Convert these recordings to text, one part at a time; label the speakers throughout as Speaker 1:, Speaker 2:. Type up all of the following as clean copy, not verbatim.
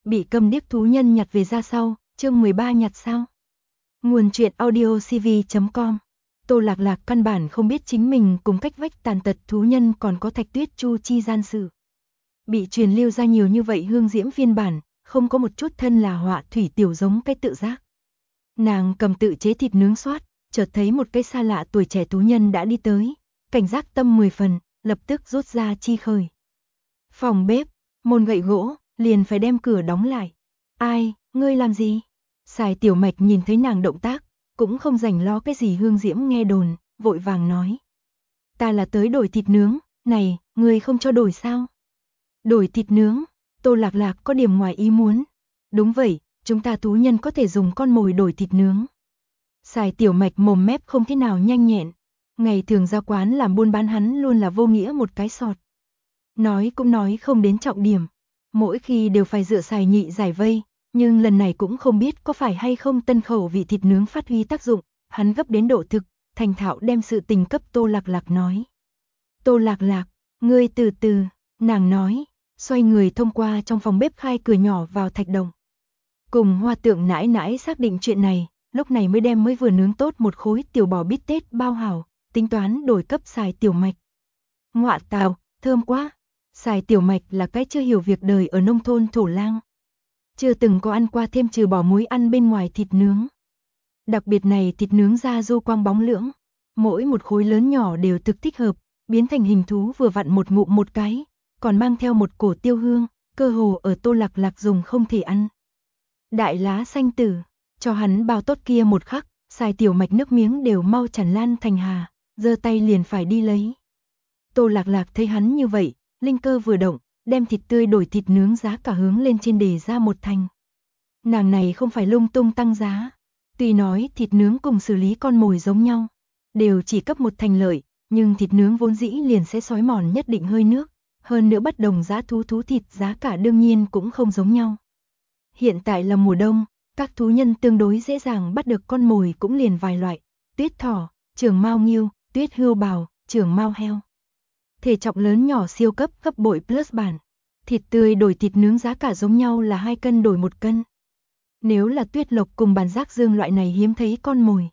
Speaker 1: Bị câm điếc thú nhân nhặt về ra sau, chương 13 nhặt sao? Nguồn truyện audio cv.com. Tô Lạc Lạc căn bản không biết chính mình cùng cách vách tàn tật thú nhân còn có Thạch Tuyết Chu chi gian sự. Bị truyền lưu ra nhiều như vậy hương diễm phiên bản, không có một chút thân là họa thủy tiểu giống cái tự giác. Nàng cầm tự chế thịt nướng xoát, chợt thấy một cái xa lạ tuổi trẻ thú nhân đã đi tới, cảnh giác tâm 10 phần, lập tức rút ra chi khởi. Phòng bếp, môn gậy gỗ, liền phải đem cửa đóng lại. Ai, ngươi làm gì? Sài Tiểu Mạch nhìn thấy nàng động tác, cũng không rảnh lo cái gì hương diễm nghe đồn, vội vàng nói. Ta là tới đổi thịt nướng, này, ngươi không cho đổi sao? Đổi thịt nướng, Tô Lạc Lạc có điểm ngoài ý muốn. Đúng vậy, chúng ta thú nhân có thể dùng con mồi đổi thịt nướng. Sài Tiểu Mạch mồm mép không thế nào nhanh nhẹn. Ngày thường ra quán làm buôn bán hắn luôn là vô nghĩa một cái sọt. Nói cũng nói không đến trọng điểm. Mỗi khi đều phải dựa Sài Nhị giải vây, nhưng lần này cũng không biết có phải hay không tân khẩu vị thịt nướng phát huy tác dụng, hắn gấp đến độ thực, thành thạo đem sự tình cấp Tô Lạc Lạc nói. Tô Lạc Lạc, ngươi từ từ, nàng nói, xoay người thông qua trong phòng bếp khai cửa nhỏ vào thạch đồng. Cùng Hoa Tượng nãi nãi xác định chuyện này, lúc này mới đem mới vừa nướng tốt một khối tiểu bò bít tết bao hảo, tính toán đổi cấp Sài Tiểu Mạch. Ngọa tào, thơm quá. Sài Tiểu Mạch là cái chưa hiểu việc đời ở nông thôn thổ lang. Chưa từng có ăn qua thêm trừ bỏ muối ăn bên ngoài thịt nướng. Đặc biệt này thịt nướng ra du quang bóng lưỡng. Mỗi một khối lớn nhỏ đều thực thích hợp, biến thành hình thú vừa vặn một ngụm một cái, còn mang theo một cổ tiêu hương, cơ hồ ở Tô Lạc Lạc dùng không thể ăn. Đại lá xanh tử, cho hắn bao tốt kia một khắc, Sài Tiểu Mạch nước miếng đều mau tràn lan thành hà, giơ tay liền phải đi lấy. Tô Lạc Lạc thấy hắn như vậy, linh cơ vừa động, đem thịt tươi đổi thịt nướng giá cả hướng lên trên đề ra một thành. Nàng này không phải lung tung tăng giá. Tuy nói thịt nướng cùng xử lý con mồi giống nhau, đều chỉ cấp một thành lợi, nhưng thịt nướng vốn dĩ liền sẽ xói mòn nhất định hơi nước. Hơn nữa bất đồng giá thú thịt giá cả đương nhiên cũng không giống nhau. Hiện tại là mùa đông, các thú nhân tương đối dễ dàng bắt được con mồi cũng liền vài loại. Tuyết thỏ, trường mao nghiêu, tuyết hươu bào, trường mao heo. Thể trọng lớn nhỏ siêu cấp gấp bội plus bản. Thịt tươi đổi thịt nướng giá cả giống nhau là 2 cân đổi 1 cân. Nếu là tuyết lộc cùng bàn giác dương loại này hiếm thấy con mồi.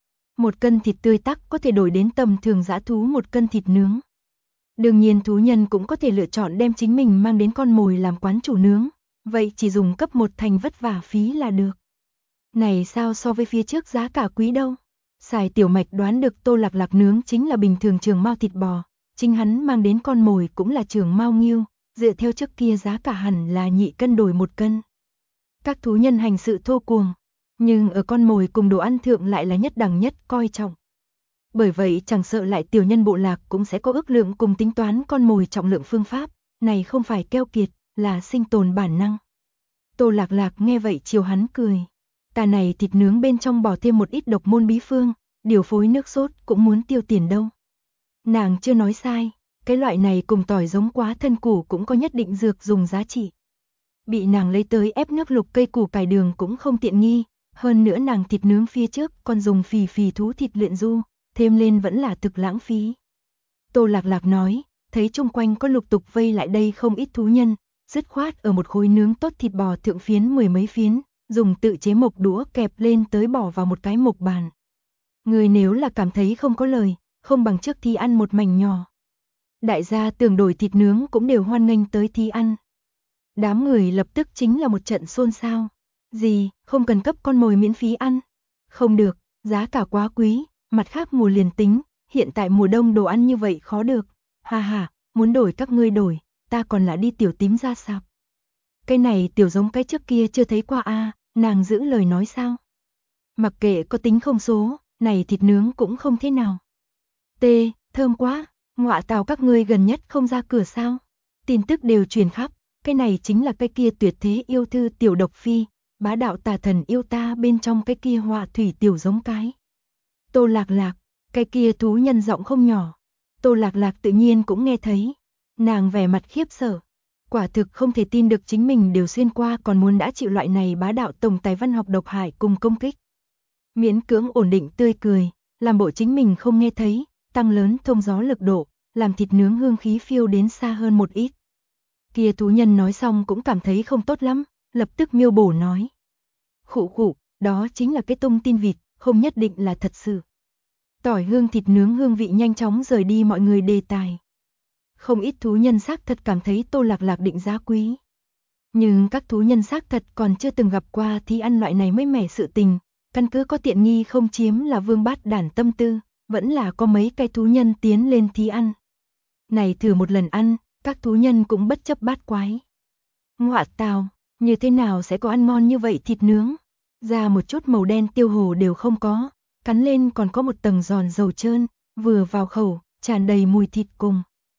Speaker 1: 1 cân thịt tươi tắc có thể đổi đến tầm thường dã thú 1 cân thịt nướng. Đương nhiên thú nhân cũng có thể lựa chọn đem chính mình mang đến con mồi làm quán chủ nướng. Vậy chỉ dùng cấp 1 thành vất vả phí là được. Này sao so với phía trước giá cả quý đâu. Sài Tiểu Mạch đoán được Tô Lạc Lạc nướng chính là bình thường trường mao thịt bò. Chính hắn mang đến con mồi cũng là trường mao nghiêu, dựa theo trước kia giá cả hẳn là nhị cân đổi 1 cân. Các thú nhân hành sự thô cuồng, nhưng ở con mồi cùng đồ ăn thượng lại là nhất đẳng nhất coi trọng. Bởi vậy chẳng sợ lại tiểu nhân bộ lạc cũng sẽ có ước lượng cùng tính toán con mồi trọng lượng phương pháp, này không phải keo kiệt, là sinh tồn bản năng. Tô Lạc Lạc nghe vậy chiều hắn cười. Ta này thịt nướng bên trong bỏ thêm một ít độc môn bí phương, điều phối nước sốt cũng muốn tiêu tiền đâu. Nàng chưa nói sai, cái loại này cùng tỏi giống quá thân củ cũng có nhất định dược dùng giá trị. Bị nàng lấy tới ép nước lục cây củ cải đường cũng không tiện nghi, hơn nữa nàng thịt nướng phía trước còn dùng phì thú thịt luyện du, thêm lên vẫn là thực lãng phí. Tô Lạc Lạc nói, thấy chung quanh có lục tục vây lại đây không ít thú nhân, dứt khoát ở một khối nướng tốt thịt bò thượng phiến 10 mấy phiến, dùng tự chế mộc đũa kẹp lên tới bỏ vào một cái mộc bàn. Người nếu là cảm thấy không có lời, không bằng trước thi ăn một mảnh nhỏ. Đại gia tưởng đổi thịt nướng cũng đều hoan nghênh tới thi ăn. Đám người lập tức chính là một trận xôn xao. Gì, không cần cấp con mồi miễn phí ăn? Không được, giá cả quá quý, mặt khác mùa liền tính, hiện tại mùa đông đồ ăn như vậy khó được. Ha ha, muốn đổi các ngươi đổi, ta còn là đi tiểu tím ra sạp. Cái này tiểu giống cái trước kia chưa thấy qua a, nàng giữ lời nói sao? Mặc kệ có tính không số, này thịt nướng cũng không thế nào. Thơm quá, ngọa tào các ngươi gần nhất không ra cửa sao? Tin tức đều truyền khắp, cái này chính là cái kia tuyệt thế yêu thư tiểu độc phi, bá đạo tà thần yêu ta bên trong cái kia họa thủy tiểu giống cái. Tô Lạc Lạc, cái kia thú nhân giọng không nhỏ. Tô Lạc Lạc tự nhiên cũng nghe thấy. Nàng vẻ mặt khiếp sợ. Quả thực không thể tin được chính mình đều xuyên qua còn muốn đã chịu loại này bá đạo tổng tài văn học độc hại cùng công kích. Miễn cưỡng ổn định tươi cười, làm bộ chính mình không nghe thấy, tăng lớn thông gió lực độ, làm thịt nướng hương khí phiêu đến xa hơn một ít. Kia thú nhân nói xong cũng cảm thấy không tốt lắm, lập tức miêu bổ nói. Khụ khụ, đó chính là cái tung tin vịt, không nhất định là thật sự. Tỏi hương thịt nướng hương vị nhanh chóng rời đi mọi người đề tài. Không ít thú nhân xác thật cảm thấy Tô Lạc Lạc định giá quý. Nhưng các thú nhân xác thật còn chưa từng gặp qua thì ăn loại này mới mẻ sự tình, căn cứ có tiện nghi không chiếm là vương bát đản tâm tư, vẫn là có mấy cái thú nhân tiến lên thí ăn. Này thử một lần ăn, các thú nhân cũng bất chấp bát quái. Ngọa tào, như thế nào sẽ có ăn ngon như vậy thịt nướng? Ra một chút màu đen tiêu hồ đều không có, cắn lên còn có một tầng giòn dầu trơn, vừa vào khẩu, tràn đầy mùi thịt cùng.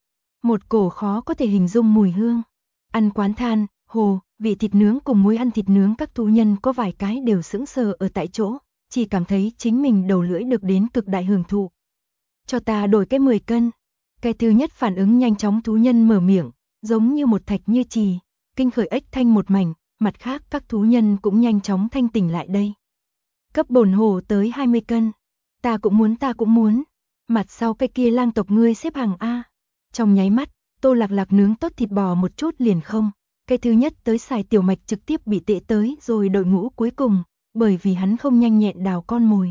Speaker 1: Một cổ khó có thể hình dung mùi hương. Ăn quán than, hồ, vị thịt nướng cùng muối ăn thịt nướng các thú nhân có vài cái đều sững sờ ở tại chỗ, chỉ cảm thấy chính mình đầu lưỡi được đến cực đại hưởng thụ. Cho ta đổi cái 10 cân. Cái thứ nhất phản ứng nhanh chóng thú nhân mở miệng, giống như một thạch như chì, kinh khởi ếch thanh một mảnh, mặt khác các thú nhân cũng nhanh chóng thanh tỉnh lại đây. Cấp bổn hồ tới 20 cân. Ta cũng muốn. Mặt sau cái kia lang tộc ngươi xếp hàng A. Trong nháy mắt, Tô Lạc Lạc nướng tốt thịt bò một chút liền không. Cái thứ nhất tới xài tiểu mạch trực tiếp bị tệ tới rồi đội ngũ cuối cùng, bởi vì hắn không nhanh nhẹn đào con mồi.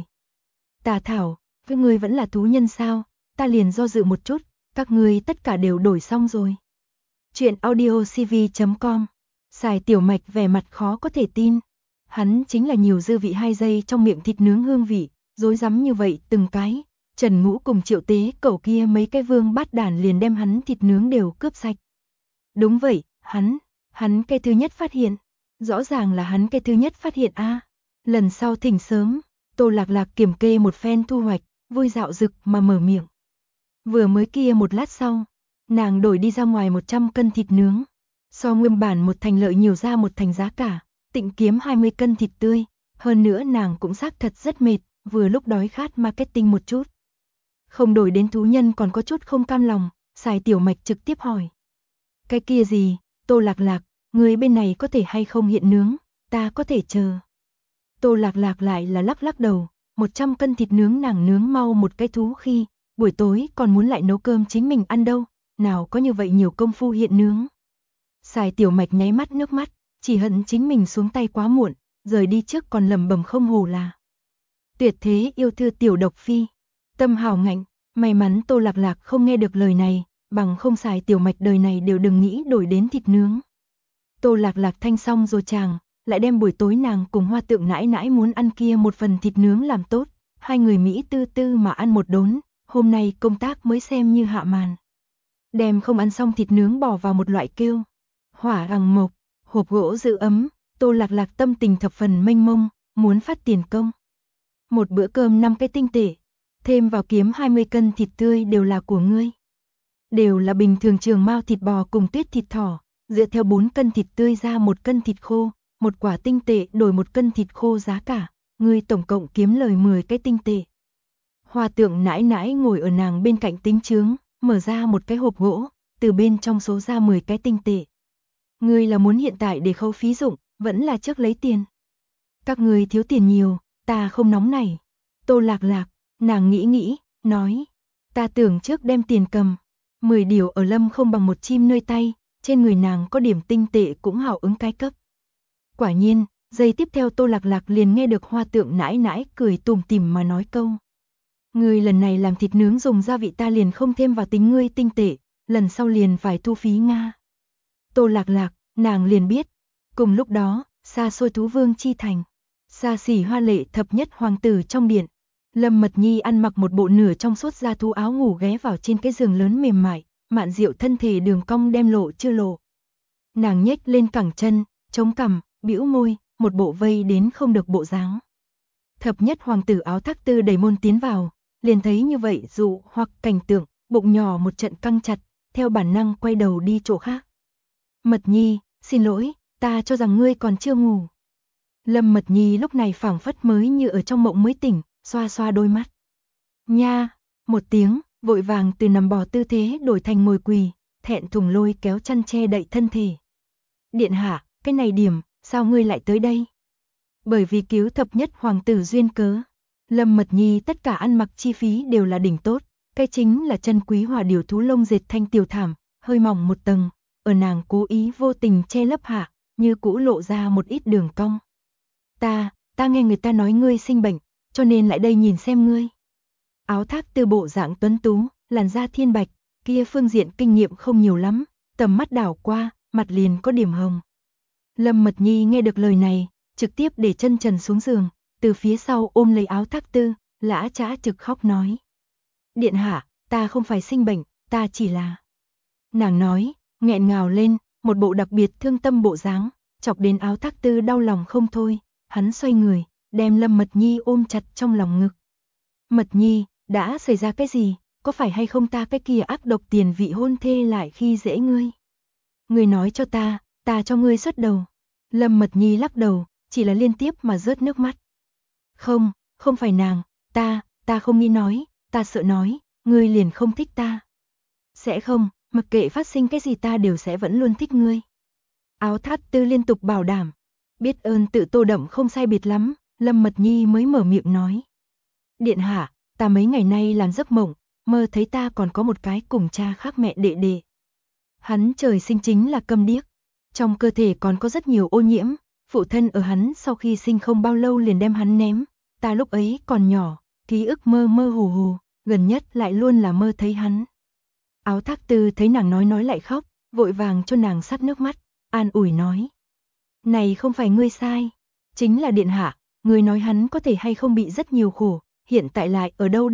Speaker 1: Tà thảo, với ngươi vẫn là thú nhân sao? Ta liền do dự một chút, các ngươi tất cả đều đổi xong rồi. Chuyện audiocv.com. Xài tiểu mạch vẻ mặt khó có thể tin. Hắn chính là nhiều dư vị 2 giây trong miệng thịt nướng hương vị, rối rắm như vậy từng cái. Trần Ngũ cùng Triệu Tế cẩu kia mấy cái vương bát đản liền đem hắn thịt nướng đều cướp sạch. Đúng vậy, hắn cái thứ nhất phát hiện. Rõ ràng là hắn cái thứ nhất phát hiện a. Lần sau thỉnh sớm, Tô Lạc Lạc kiểm kê một phen thu hoạch, vui dạo dực mà mở miệng. Vừa mới kia một lát sau, nàng đổi đi ra ngoài 100 cân thịt nướng. So nguyên bản một thành lợi nhiều ra một thành giá cả, tịnh kiếm 20 cân thịt tươi. Hơn nữa nàng cũng xác thật rất mệt, vừa lúc đói khát marketing một chút. Không đổi đến thú nhân còn có chút không cam lòng, xài tiểu mạch trực tiếp hỏi. Cái kia gì, Tô Lạc Lạc, người bên này có thể hay không hiện nướng, ta có thể chờ. Tô Lạc Lạc lại là lắc lắc đầu, 100 cân thịt nướng nàng nướng mau một cái thú khi, buổi tối còn muốn lại nấu cơm chính mình ăn đâu, nào có như vậy nhiều công phu hiện nướng. Xài tiểu mạch nháy mắt nước mắt, chỉ hận chính mình xuống tay quá muộn, rời đi trước còn lầm bầm không hổ là. Tuyệt thế yêu thư tiểu độc phi. Tâm hào ngạnh, may mắn Tô Lạc Lạc không nghe được lời này, bằng không xài tiểu mạch đời này đều đừng nghĩ đổi đến thịt nướng. Tô Lạc Lạc thanh xong rồi chàng, lại đem buổi tối nàng cùng Hoa Tượng nãi nãi muốn ăn kia một phần thịt nướng làm tốt, hai người Mỹ tư tư mà ăn một đốn, hôm nay công tác mới xem như hạ màn. Đem không ăn xong thịt nướng bỏ vào một loại kêu. Hỏa răng mộc, hộp gỗ giữ ấm, Tô Lạc Lạc tâm tình thập phần mênh mông, muốn phát tiền công. Một bữa cơm 5 cái tinh tệ, thêm vào kiếm 20 cân thịt tươi đều là của ngươi. Đều là bình thường trường mao thịt bò cùng tuyết thịt thỏ, dựa theo 4 cân thịt tươi ra 1 cân thịt khô, một quả tinh tệ đổi 1 cân thịt khô giá cả, ngươi tổng cộng kiếm lời 10 cái tinh tệ. Hoa Tượng nãi nãi ngồi ở nàng bên cạnh tính chướng, mở ra một cái hộp gỗ, từ bên trong số ra 10 cái tinh tệ. Ngươi là muốn hiện tại để khấu phí dụng, vẫn là trước lấy tiền. Các ngươi thiếu tiền nhiều, ta không nóng này. Tô Lạc Lạc, nàng nghĩ, nói, ta tưởng trước đem tiền cầm. 10 điều ở lâm không bằng một chim nơi tay, trên người nàng có điểm tinh tệ cũng hào ứng cái cấp. Quả nhiên, giây tiếp theo Tô Lạc Lạc liền nghe được Hoa Tượng nãi nãi cười tủm tỉm mà nói câu. Ngươi lần này làm thịt nướng dùng gia vị ta liền không thêm vào tính ngươi tinh tệ, lần sau liền phải thu phí Nga. Tô Lạc Lạc, nàng liền biết. Cùng lúc đó, xa xôi thú vương chi thành, xa xỉ hoa lệ thập nhất hoàng tử trong điện. Lâm Mật Nhi ăn mặc một bộ nửa trong suốt da thú áo ngủ ghé vào trên cái giường lớn mềm mại, mạn diệu thân thể đường cong đem lộ chưa lộ. Nàng nhếch lên cẳng chân, chống cằm, bĩu môi, một bộ vây đến không được bộ dáng. Thập nhất hoàng tử áo thác tư đầy môn tiến vào, liền thấy như vậy dụ hoặc cảnh tượng, bụng nhỏ một trận căng chặt, theo bản năng quay đầu đi chỗ khác. Mật Nhi, xin lỗi, ta cho rằng ngươi còn chưa ngủ. Lâm Mật Nhi lúc này phảng phất mới như ở trong mộng mới tỉnh, xoa xoa đôi mắt. Nha, một tiếng, vội vàng từ nằm bò tư thế đổi thành ngồi quỳ, thẹn thùng lôi kéo chăn che đậy thân thể. Điện hạ, cái này điểm, sao ngươi lại tới đây? Bởi vì cứu thập nhất hoàng tử duyên cớ, Lâm Mật Nhi tất cả ăn mặc chi phí đều là đỉnh tốt, cái chính là chân quý hòa điều thú lông dệt thanh tiểu thảm, hơi mỏng một tầng, ở nàng cố ý vô tình che lấp hạ, như cũ lộ ra một ít đường cong. Ta nghe người ta nói ngươi sinh bệnh, cho nên lại đây nhìn xem ngươi. Áo Thác Tư bộ dạng tuấn tú, làn da thiên bạch, kia phương diện kinh nghiệm không nhiều lắm, tầm mắt đảo qua, mặt liền có điểm hồng. Lâm Mật Nhi nghe được lời này, trực tiếp để chân trần xuống giường, từ phía sau ôm lấy áo Thác Tư, lã chã trực khóc nói. Điện hạ, ta không phải sinh bệnh, ta chỉ là... Nàng nói, nghẹn ngào lên, một bộ đặc biệt thương tâm bộ dáng, chọc đến áo Thác Tư đau lòng không thôi, hắn xoay người, đem Lâm Mật Nhi ôm chặt trong lòng ngực. Mật Nhi, đã xảy ra cái gì, có phải hay không ta cái kia ác độc tiền vị hôn thê lại khi dễ ngươi? Ngươi nói cho ta cho ngươi xuất đầu. Lâm Mật Nhi lắc đầu, chỉ là liên tiếp mà rớt nước mắt. Không phải nàng, ta không nghĩ nói, ta sợ nói, ngươi liền không thích ta. Sẽ không, mặc kệ phát sinh cái gì ta đều sẽ vẫn luôn thích ngươi. Áo Thác Tư liên tục bảo đảm. Biết ơn tự Tô Đậm không sai biệt lắm, Lâm Mật Nhi mới mở miệng nói. Điện hạ, ta mấy ngày nay làm giấc mộng, mơ thấy ta còn có một cái cùng cha khác mẹ đệ đệ. Hắn trời sinh chính là câm điếc, trong cơ thể còn có rất nhiều ô nhiễm, phụ thân ở hắn sau khi sinh không bao lâu liền đem hắn ném, ta lúc ấy còn nhỏ, ký ức mơ mơ hồ hồ, gần nhất lại luôn là mơ thấy hắn. Áo Thác Tư thấy nàng nói lại khóc, vội vàng cho nàng sát nước mắt, an ủi nói. Này không phải ngươi sai, chính là điện hạ, ngươi nói hắn có thể hay không bị rất nhiều khổ, hiện tại lại ở đâu.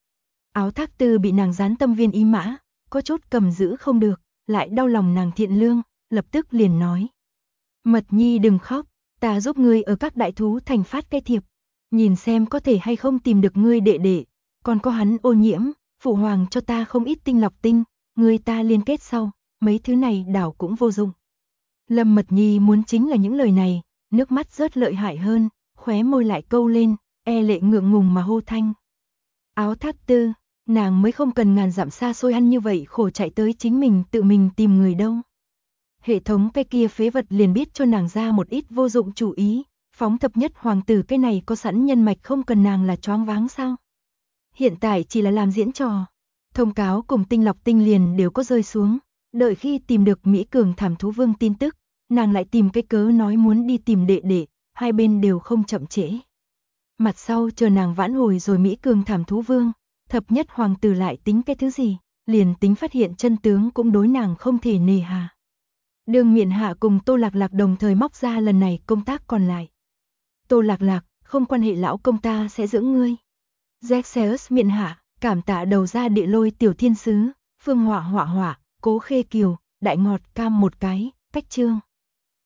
Speaker 1: Áo Thác Tư bị nàng gián tâm viên ý mã, có chút cầm giữ không được, lại đau lòng nàng thiện lương, lập tức liền nói. Mật Nhi đừng khóc, ta giúp ngươi ở các đại thú thành phát cái thiệp, nhìn xem có thể hay không tìm được ngươi đệ đệ, còn có hắn ô nhiễm, phụ hoàng cho ta không ít tinh lọc tinh, ngươi ta liên kết sau, mấy thứ này đảo cũng vô dụng. Lâm Mật Nhi muốn chính là những lời này, nước mắt rớt lợi hại hơn, khóe môi lại câu lên, e lệ ngượng ngùng mà hô thanh. Áo Thác Tư, nàng mới không cần ngàn dặm xa xôi ăn như vậy khổ chạy tới chính mình tự mình tìm người đâu. Hệ thống cái kia phế vật liền biết cho nàng ra một ít vô dụng chủ ý, phóng thập nhất hoàng tử cái này có sẵn nhân mạch không cần nàng là choáng váng sao. Hiện tại chỉ là làm diễn trò, thông cáo cùng tinh lọc tinh liền đều có rơi xuống, đợi khi tìm được Mỹ Cường Thảm Thú Vương tin tức, nàng lại tìm cái cớ nói muốn đi tìm đệ đệ, hai bên đều không chậm trễ. Mặt sau chờ nàng vãn hồi rồi Mỹ Cường Thảm Thú Vương, thập nhất hoàng tử lại tính cái thứ gì, liền tính phát hiện chân tướng cũng đối nàng không thể nề hà. Đường Miện Hạ cùng Tô Lạc Lạc đồng thời móc ra lần này công tác còn lại. Tô Lạc Lạc, không quan hệ lão công ta sẽ dưỡng ngươi. Zexeus Miện Hạ, cảm tạ đầu ra địa lôi tiểu thiên sứ, Phương Họa Họa Họa, Cố Khê Kiều, Đại Ngọt Cam một cái, cách chương.